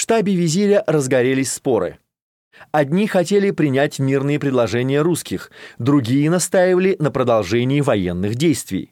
штабе визиря разгорелись споры. Одни хотели принять мирные предложения русских, другие настаивали на продолжении военных действий.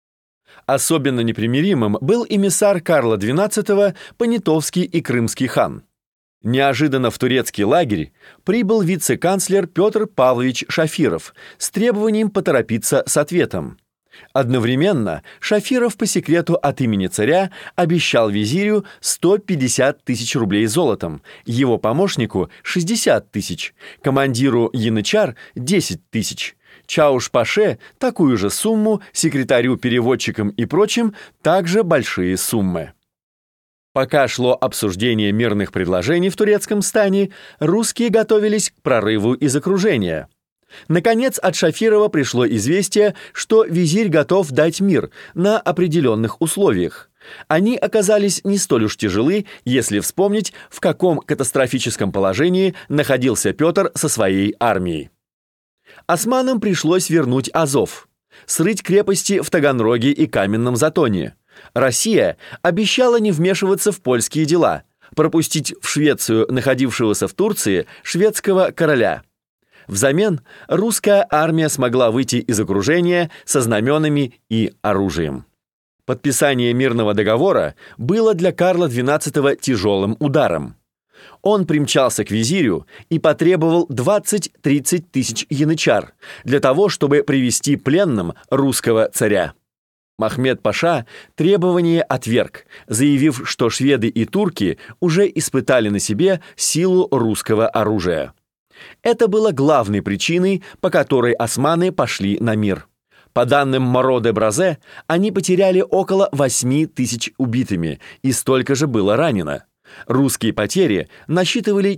Особенно непримиримым был эмиссар Карла XII Понятовский и крымский хан. Неожиданно в турецкий лагерь прибыл вице-канцлер Петр Павлович Шафиров с требованием поторопиться с ответом. Одновременно Шафиров по секрету от имени царя обещал визирю 150 тысяч рублей золотом, его помощнику 60 тысяч, командиру янычар 10 тысяч, Чауш-Паше такую же сумму, секретарю-переводчикам и прочим также большие суммы. Пока шло обсуждение мирных предложений в турецком стане, русские готовились к прорыву из окружения. Наконец, от Шафирова пришло известие, что визирь готов дать мир на определенных условиях. Они оказались не столь уж тяжелы, если вспомнить, в каком катастрофическом положении находился Петр со своей армией. Османам пришлось вернуть Азов, срыть крепости в Таганроге и Каменном Затоне. Россия обещала не вмешиваться в польские дела, пропустить в Швецию находившегося в Турции шведского короля. Взамен русская армия смогла выйти из окружения со знаменами и оружием. Подписание мирного договора было для Карла XII тяжелым ударом. Он примчался к визирю и потребовал 20-30 тысяч янычар для того, чтобы привести пленным русского царя. Махмед-паша требование отверг, заявив, что шведы и турки уже испытали на себе силу русского оружия. Это было главной причиной, по которой османы пошли на мир. По данным Моро де Бразе, они потеряли около 8 тысяч убитыми, и столько же было ранено. Русские потери насчитывали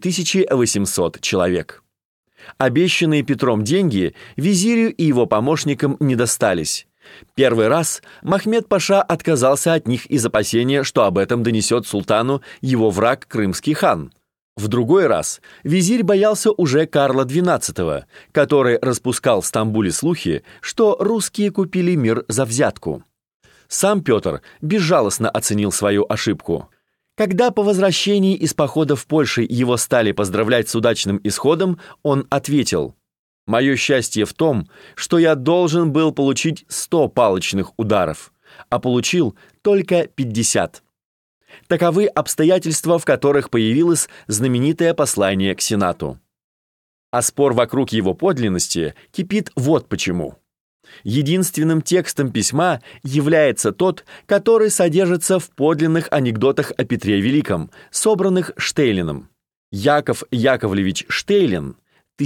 4800 человек. Обещанные Петром деньги визирю и его помощникам не достались. Первый раз Махмед-паша отказался от них из опасения, что об этом донесет султану его враг крымский хан. В другой раз визирь боялся уже Карла XII, который распускал в Стамбуле слухи, что русские купили мир за взятку. Сам Петр безжалостно оценил свою ошибку. Когда по возвращении из похода в Польшу его стали поздравлять с удачным исходом, он ответил: «Мое счастье в том, что я должен был получить 100 палочных ударов, а получил только 50». Таковы обстоятельства, в которых появилось знаменитое послание к Сенату. А спор вокруг его подлинности кипит вот почему. Единственным текстом письма является тот, который содержится в подлинных анекдотах о Петре Великом, собранных Штейлиным. Яков Яковлевич Штейлин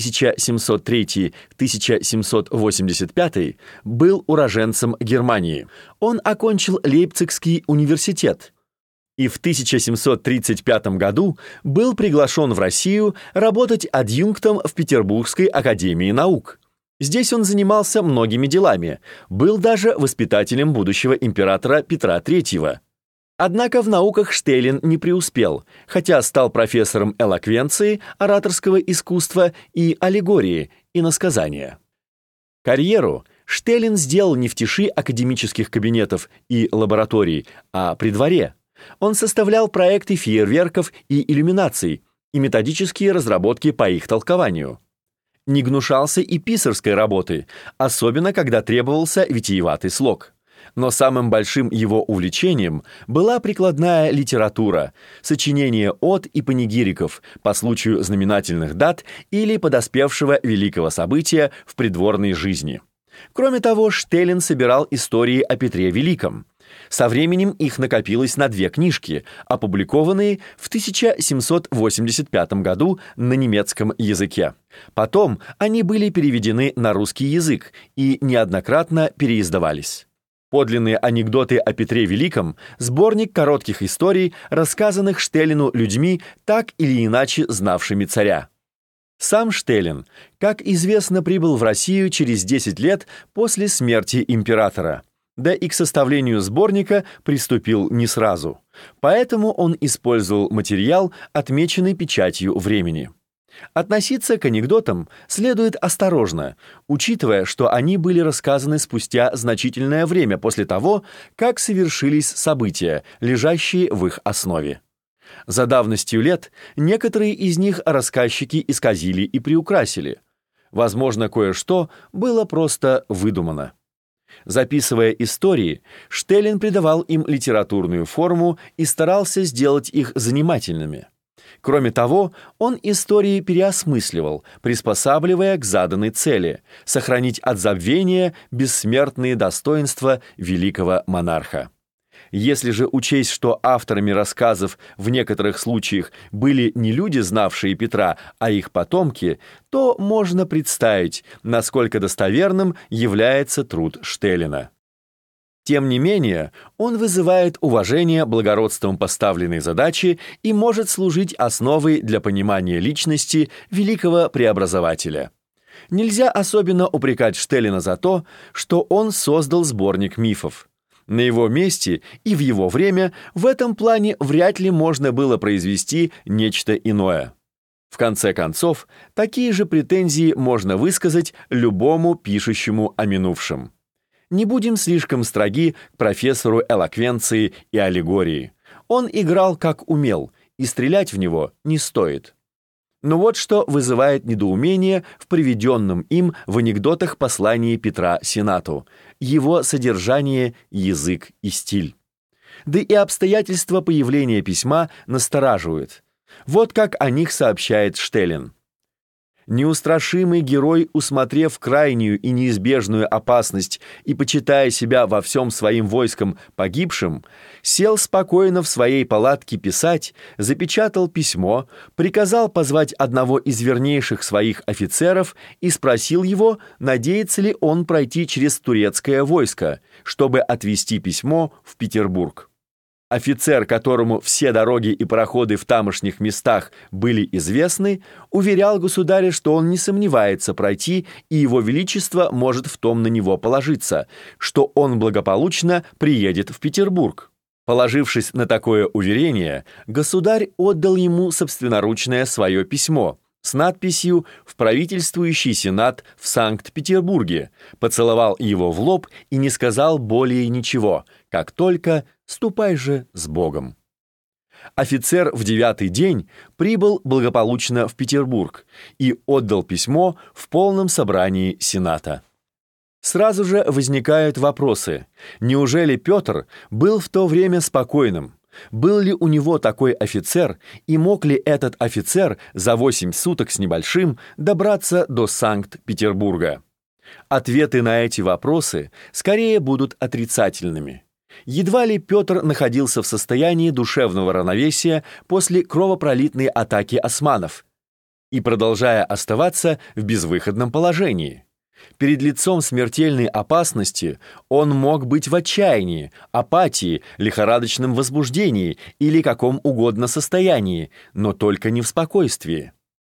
1703-1785 был уроженцем Германии. Он окончил Лейпцигский университет и в 1735 году был приглашен в Россию работать адъюнктом в Петербургской академии наук. Здесь он занимался многими делами, был даже воспитателем будущего императора Петра III. Однако в науках Штейлин не преуспел, хотя стал профессором элоквенции, ораторского искусства и аллегории, иносказания. Карьеру Штейлин сделал не в тиши академических кабинетов и лабораторий, а при дворе. Он составлял проекты фейерверков и иллюминаций и методические разработки по их толкованию. Не гнушался и писарской работы, особенно когда требовался витиеватый слог. Но самым большим его увлечением была прикладная литература, сочинение от и панигириков по случаю знаменательных дат или подоспевшего великого события в придворной жизни. Кроме того, Штейлин собирал истории о Петре Великом. Со временем их накопилось на 2 книжки, опубликованные в 1785 году на немецком языке. Потом они были переведены на русский язык и неоднократно переиздавались. Подлинные анекдоты о Петре Великом – сборник коротких историй, рассказанных Штейлину людьми, так или иначе знавшими царя. Сам Штейлин, как известно, прибыл в Россию через 10 лет после смерти императора. Да и к составлению сборника приступил не сразу. Поэтому он использовал материал, отмеченный печатью времени. Относиться к анекдотам следует осторожно, учитывая, что они были рассказаны спустя значительное время после того, как совершились события, лежащие в их основе. За давностью лет некоторые из них рассказчики исказили и приукрасили. Возможно, кое-что было просто выдумано. Записывая истории, Штеллин придавал им литературную форму и старался сделать их занимательными. Кроме того, он истории переосмысливал, приспосабливая к заданной цели – сохранить от забвения бессмертные достоинства великого монарха. Если же учесть, что авторами рассказов в некоторых случаях были не люди, знавшие Петра, а их потомки, то можно представить, насколько достоверным является труд Штеллина. Тем не менее, он вызывает уважение благородством поставленной задачи и может служить основой для понимания личности великого преобразователя. Нельзя особенно упрекать Штеллина за то, что он создал сборник мифов. На его месте и в его время в этом плане вряд ли можно было произвести нечто иное. В конце концов, такие же претензии можно высказать любому пишущему о минувшем. Не будем слишком строги к профессору элоквенции и аллегории. Он играл как умел, и стрелять в него не стоит. Но вот что вызывает недоумение в приведенном им в анекдотах послании Петра Сенату: его содержание, язык и стиль. Да и обстоятельства появления письма настораживают. Вот как о них сообщает Штеллин. Неустрашимый герой, усмотрев крайнюю и неизбежную опасность и почитая себя во всем своим войском погибшим, сел спокойно в своей палатке писать, запечатал письмо, приказал позвать одного из вернейших своих офицеров и спросил его, надеется ли он пройти через турецкое войско, чтобы отвезти письмо в Петербург. Офицер, которому все дороги и проходы в тамошних местах были известны, уверял государя, что он не сомневается пройти, и его величество может в том на него положиться, что он благополучно приедет в Петербург. Положившись на такое уверение, государь отдал ему собственноручное свое письмо с надписью «В правительствующий сенат в Санкт-Петербурге», поцеловал его в лоб и не сказал более ничего, как только «Ступай же с Богом». Офицер в 9-й день прибыл благополучно в Петербург и отдал письмо в полном собрании Сената. Сразу же возникают вопросы. Неужели Петр был в то время спокойным? Был ли у него такой офицер, и мог ли этот офицер за 8 суток с небольшим добраться до Санкт-Петербурга? Ответы на эти вопросы скорее будут отрицательными. Едва ли Петр находился в состоянии душевного равновесия после кровопролитной атаки османов и продолжая оставаться в безвыходном положении. Перед лицом смертельной опасности он мог быть в отчаянии, апатии, лихорадочном возбуждении или каком угодно состоянии, но только не в спокойствии.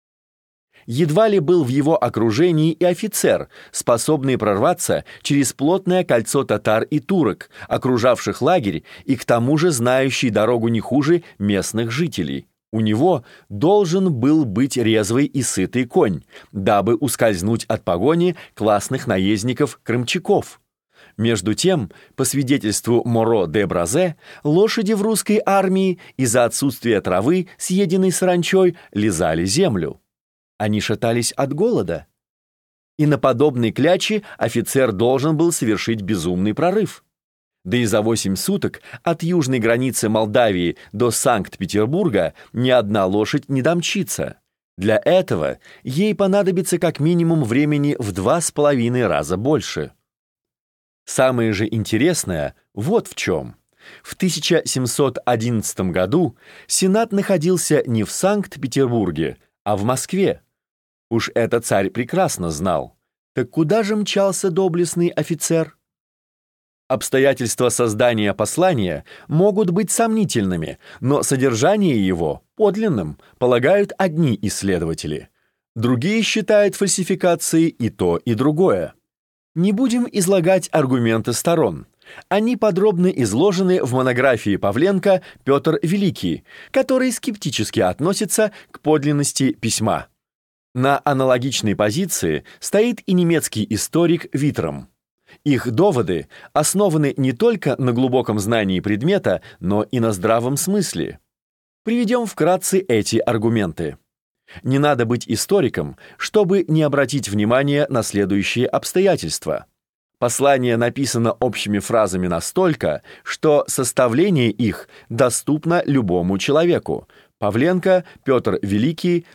Едва ли был в его окружении и офицер, способный прорваться через плотное кольцо татар и турок, окружавших лагерь и к тому же знающий дорогу не хуже местных жителей. У него должен был быть резвый и сытый конь, дабы ускользнуть от погони классных наездников-крымчаков. Между тем, по свидетельству Моро де Бразе, лошади в русской армии из-за отсутствия травы, съеденной саранчой, лизали землю. Они шатались от голода. И на подобной кляче офицер должен был совершить безумный прорыв. Да и за 8 суток от южной границы Молдавии до Санкт-Петербурга ни одна лошадь не домчится. Для этого ей понадобится как минимум времени в 2,5 раза больше. Самое же интересное вот в чем. В 1711 году Сенат находился не в Санкт-Петербурге, а в Москве. Уж это царь прекрасно знал. Так куда же мчался доблестный офицер? Обстоятельства создания послания могут быть сомнительными, но содержание его подлинным полагают одни исследователи. Другие считают фальсификацией и то, и другое. Не будем излагать аргументы сторон. Они подробно изложены в монографии Павленко «Петр Великий», который скептически относится к подлинности письма. На аналогичной позиции стоит и немецкий историк Витром. Их доводы основаны не только на глубоком знании предмета, но и на здравом смысле. Приведем вкратце эти аргументы. Не надо быть историком, чтобы не обратить внимание на следующие обстоятельства. Послание написано общими фразами настолько, что составление их доступно любому человеку. Павленко, Петр Великий,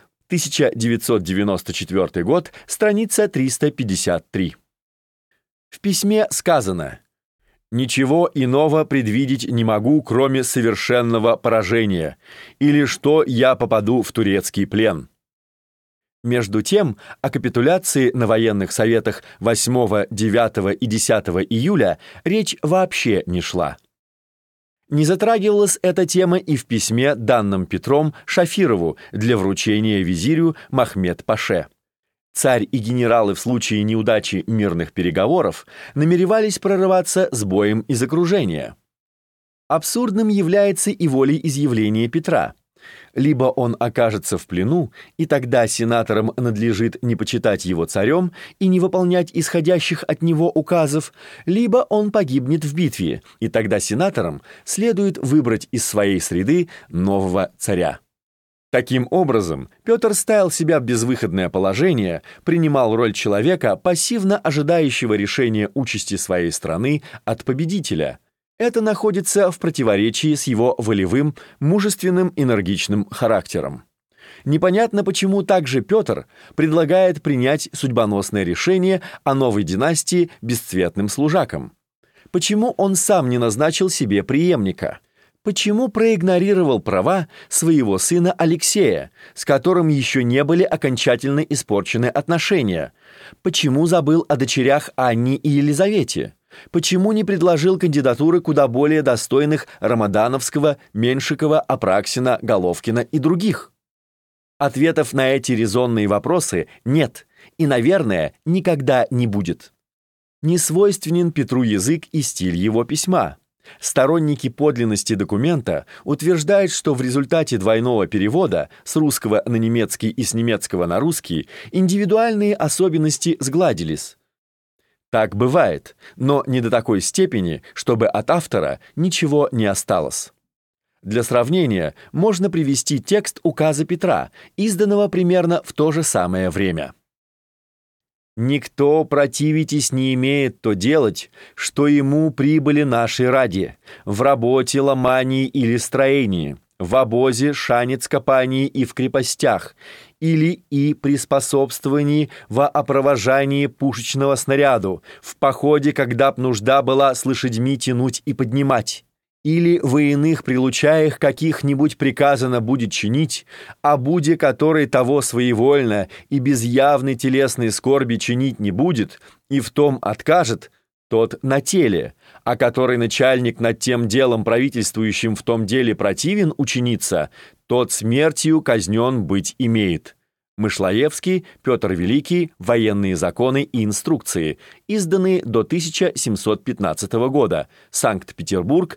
1994 год, страница 353. В письме сказано: «Ничего иного предвидеть не могу, кроме совершенного поражения, или что я попаду в турецкий плен». Между тем, о капитуляции на военных советах 8, 9 и 10 июля речь вообще не шла. Не затрагивалась эта тема и в письме, данном Петром Шафирову для вручения визирю Махмед-паше. Царь и генералы в случае неудачи мирных переговоров намеревались прорываться с боем из окружения. Абсурдным является и волеизъявление Петра. Либо он окажется в плену, и тогда сенаторам надлежит не почитать его царем и не выполнять исходящих от него указов, либо он погибнет в битве, и тогда сенаторам следует выбрать из своей среды нового царя. Таким образом, Петр ставил себя в безвыходное положение, принимал роль человека, пассивно ожидающего решения участи своей страны от победителя. Это находится в противоречии с его волевым, мужественным, энергичным характером. Непонятно, почему также Петр предлагает принять судьбоносное решение о новой династии бесцветным служакам. Почему он сам не назначил себе преемника? Почему проигнорировал права своего сына Алексея, с которым еще не были окончательно испорчены отношения? Почему забыл о дочерях Анне и Елизавете? Почему не предложил кандидатуры куда более достойных Рамадановского, Меньшикова, Апраксина, Головкина и других? Ответов на эти резонные вопросы нет и, наверное, никогда не будет. Не свойственен Петру язык и стиль его письма. Сторонники подлинности документа утверждают, что в результате двойного перевода с русского на немецкий и с немецкого на русский индивидуальные особенности сгладились. Так бывает, но не до такой степени, чтобы от автора ничего не осталось. Для сравнения можно привести текст указа Петра, изданного примерно в то же самое время. «Никто, противитесь, не имеет то делать, что ему прибыли нашей ради, в работе, ломании или строении, в обозе, шанец копании и в крепостях, или и при способствовании во опровожании пушечного снаряду, в походе, когда б нужда была с лошадьми тянуть и поднимать, или во иных прилучаях каких-нибудь приказано будет чинить, а буде который того своевольно и без явной телесной скорби чинить не будет, и в том откажет, тот на теле, а который начальник над тем делом правительствующим в том деле противен учиниться, тот смертью казнен быть имеет». Мышлоевский, Петр Великий, Военные законы и инструкции, изданные до 1715 года, Санкт-Петербург,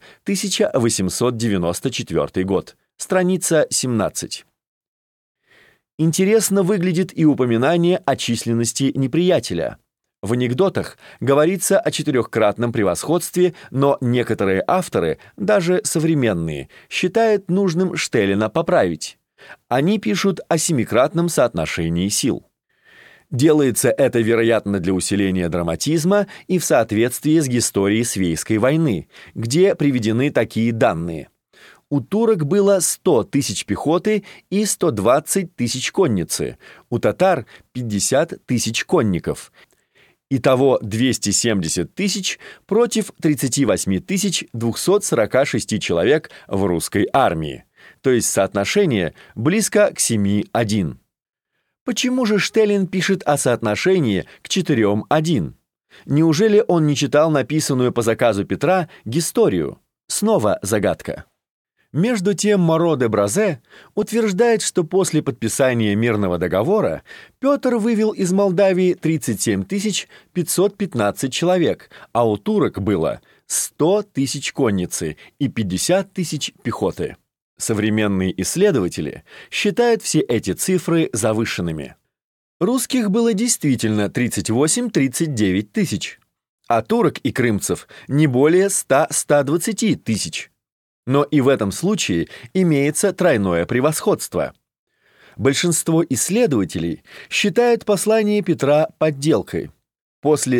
1894 год, страница 17. Интересно выглядит и упоминание о численности неприятеля. В анекдотах говорится о четырехкратном превосходстве, но некоторые авторы, даже современные, считают нужным Штеллина поправить. Они пишут о семикратном соотношении сил. Делается это, вероятно, для усиления драматизма и в соответствии с историей Свейской войны, где приведены такие данные. У турок было 100 тысяч пехоты и 120 тысяч конницы, у татар 50 тысяч конников. Итого 270 тысяч против 38 246 человек в русской армии. То есть соотношение близко к 7:1. Почему же Штеллин пишет о соотношении к 4:1? Неужели он не читал написанную по заказу Петра историю? Снова загадка. Между тем Моро де Бразе утверждает, что после подписания мирного договора Петр вывел из Молдавии 37 515 человек, а у турок было 100 тысяч конницы и 50 тысяч пехоты. Современные исследователи считают все эти цифры завышенными. Русских было действительно 38-39 тысяч, а турок и крымцев не более 100-120 тысяч. Но и в этом случае имеется тройное превосходство. Большинство исследователей считают послание Петра подделкой. После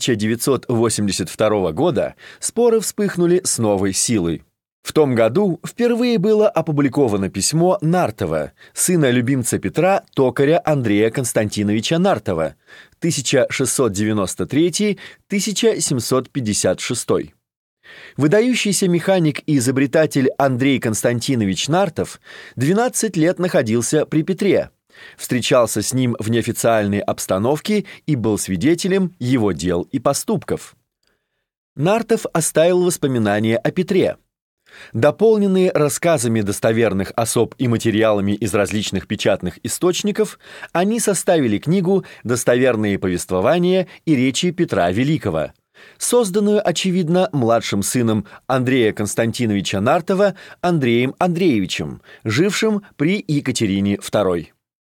1982 года споры вспыхнули с новой силой. В том году впервые было опубликовано письмо Нартова, сына любимца Петра, токаря Андрея Константиновича Нартова, 1693-1756. Выдающийся механик и изобретатель Андрей Константинович Нартов 12 лет находился при Петре, встречался с ним в неофициальной обстановке и был свидетелем его дел и поступков. Нартов оставил воспоминания о Петре. Дополненные рассказами достоверных особ и материалами из различных печатных источников, они составили книгу «Достоверные повествования и речи Петра Великого», созданную, очевидно, младшим сыном Андрея Константиновича Нартова Андреем Андреевичем, жившим при Екатерине II.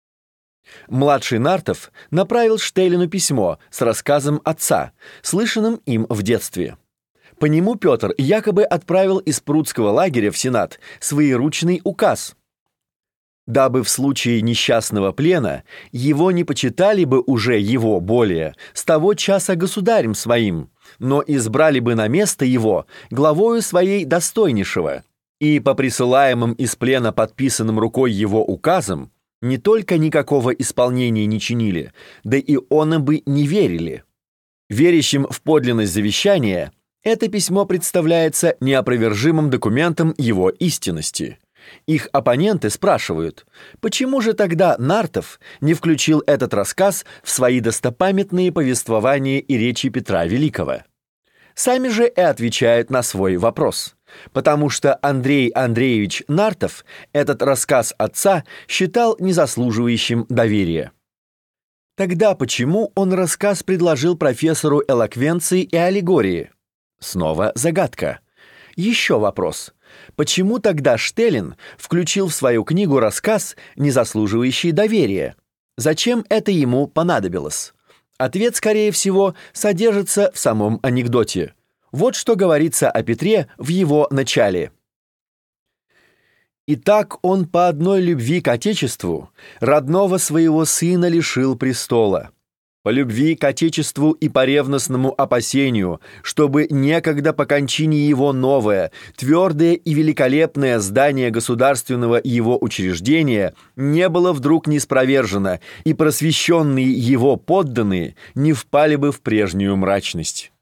Младший Нартов направил Штеллину письмо с рассказом отца, слышанным им в детстве. По нему Петр якобы отправил из Прудского лагеря в Сенат своеручный указ, дабы в случае несчастного плена его не почитали бы уже его более с того часа государем своим, но избрали бы на место его главою своей достойнейшего, и по присылаемым из плена подписанным рукой его указам не только никакого исполнения не чинили, да и он им бы не верили. Верящим в подлинность завещания это письмо представляется неопровержимым документом его истинности. Их оппоненты спрашивают, почему же тогда Нартов не включил этот рассказ в свои достопамятные повествования и речи Петра Великого? Сами же и отвечают на свой вопрос, потому что Андрей Андреевич Нартов этот рассказ отца считал незаслуживающим доверия. Тогда почему он рассказ предложил профессору элоквенции и аллегории? Снова загадка. Еще вопрос. Почему тогда Штеллин включил в свою книгу рассказ, не заслуживающий доверия? Зачем это ему понадобилось? Ответ, скорее всего, содержится в самом анекдоте. Вот что говорится о Петре в его начале. «Итак он по одной любви к Отечеству родного своего сына лишил престола. По любви к Отечеству и по ревностному опасению, чтобы некогда по кончине его новое, твердое и великолепное здание государственного его учреждения не было вдруг ниспровержено, и просвещенные его подданные не впали бы в прежнюю мрачность».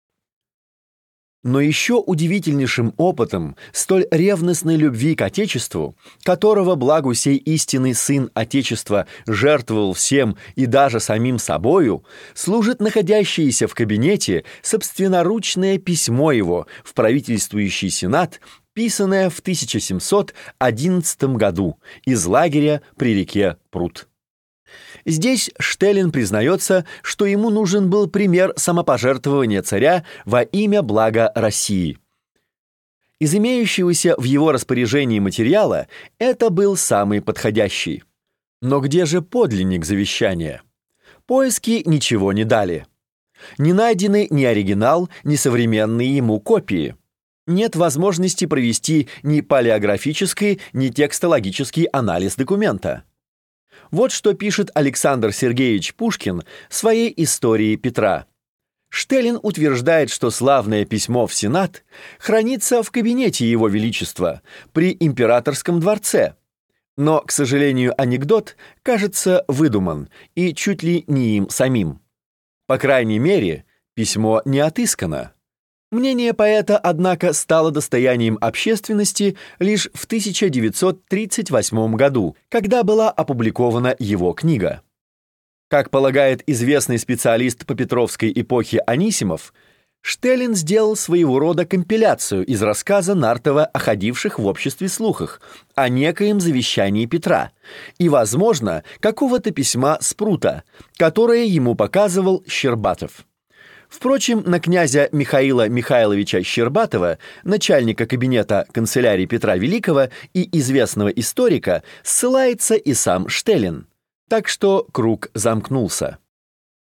Но еще удивительнейшим опытом столь ревностной любви к Отечеству, которого благу сей истинный сын Отечества жертвовал всем и даже самим собою, служит находящееся в кабинете собственноручное письмо его в правительствующий Сенат, писанное в 1711 году из лагеря при реке Прут. Здесь Штеллин признается, что ему нужен был пример самопожертвования царя во имя блага России. Из имеющегося в его распоряжении материала это был самый подходящий. Но где же подлинник завещания? Поиски ничего не дали. Не найдены ни оригинал, ни современные ему копии. Нет возможности провести ни палеографический, ни текстологический анализ документа. Вот что пишет Александр Сергеевич Пушкин в своей истории Петра. Штеллин утверждает, что славное письмо в Сенат хранится в кабинете Его Величества при императорском дворце. Но, к сожалению, анекдот, кажется, выдуман и чуть ли не им самим. По крайней мере, письмо не отыскано. Мнение поэта, однако, стало достоянием общественности лишь в 1938 году, когда была опубликована его книга. Как полагает известный специалист по Петровской эпохе Анисимов, Штеллин сделал своего рода компиляцию из рассказа Нартова о ходивших в обществе слухах о некоем завещании Петра и, возможно, какого-то письма с Прута, которое ему показывал Щербатов. Впрочем, на князя Михаила Михайловича Щербатова, начальника кабинета канцелярии Петра Великого и известного историка, ссылается и сам Штеллин. Так что круг замкнулся.